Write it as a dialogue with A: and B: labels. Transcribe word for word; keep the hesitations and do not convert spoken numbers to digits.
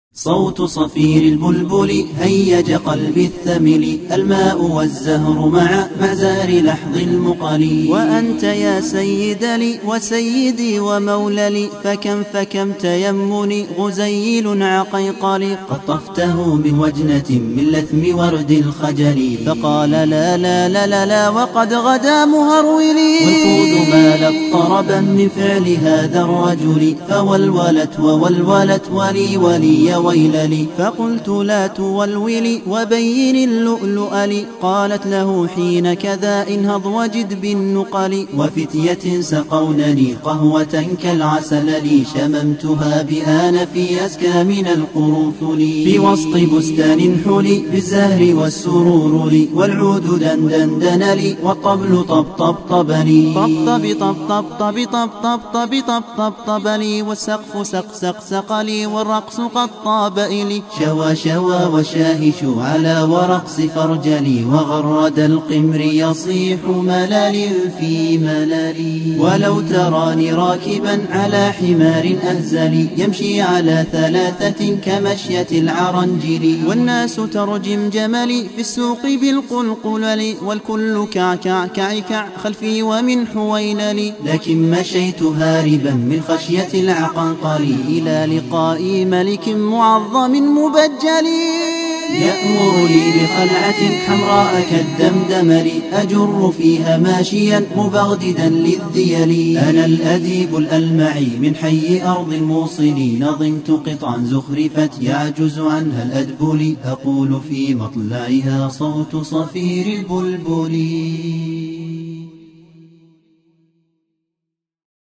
A: صوت صفير البلبل هيج قلبي الثمل، الماء والزهر مع معزار لحظ المقل.
B: وأنت يا سيد لي وسيدي ومولى، فكم فكم تيمني غزيل عقيقل.
A: قطفته من وجنة من لثم ورد الخجل،
B: فقال لا لا لا لا, لا وقد غدا مهرولي.
A: والخوذ مالت طربا من فعل هذا الرجل، فولولت وولولت ولي ولي ويللي.
B: فقلت لا تولولي وبين اللؤلؤ لي. قالت له حين كذا انهض وجد بالنقل.
A: وفتية سقونني قهوة كالعسل لي، شممتها بآن في أزكى من القرنفل. في وسط بستان حلي بالزهر والسرور لي، والعود دندن دن لي والطبل طب طب طب لي.
B: طب طب طب طب طب طب طب طب طب طب طب لي، والسقف سق سق سق لي، والرقص قد طاب إلي.
A: شوى شوى وشاهش على ورقص فرجلي، وغرد القمر يصيح ملل في مللي. ولو تراني راكبا على حمار أهزلي، يمشي على ثلاثة كمشية العرنجل.
B: والناس ترجم جملي في السوق بالقلقلل، والكل كعكع كعكع خلفي ومن حويللي.
A: لكن مشيت هاربا من خشية العقنقل،
B: إلى لقاء ملك معظم مبجل.
A: يأمر لي بخلعة حمراء كالدمدمل، أجر فيها ماشيا مبغددا للذيل. أنا الأديب الألمعي من حي أرض الموصل، نظمت قطعا زخرفت يعجز عنها الأدبل، أقول في مطلعها صوت صفير البلبل.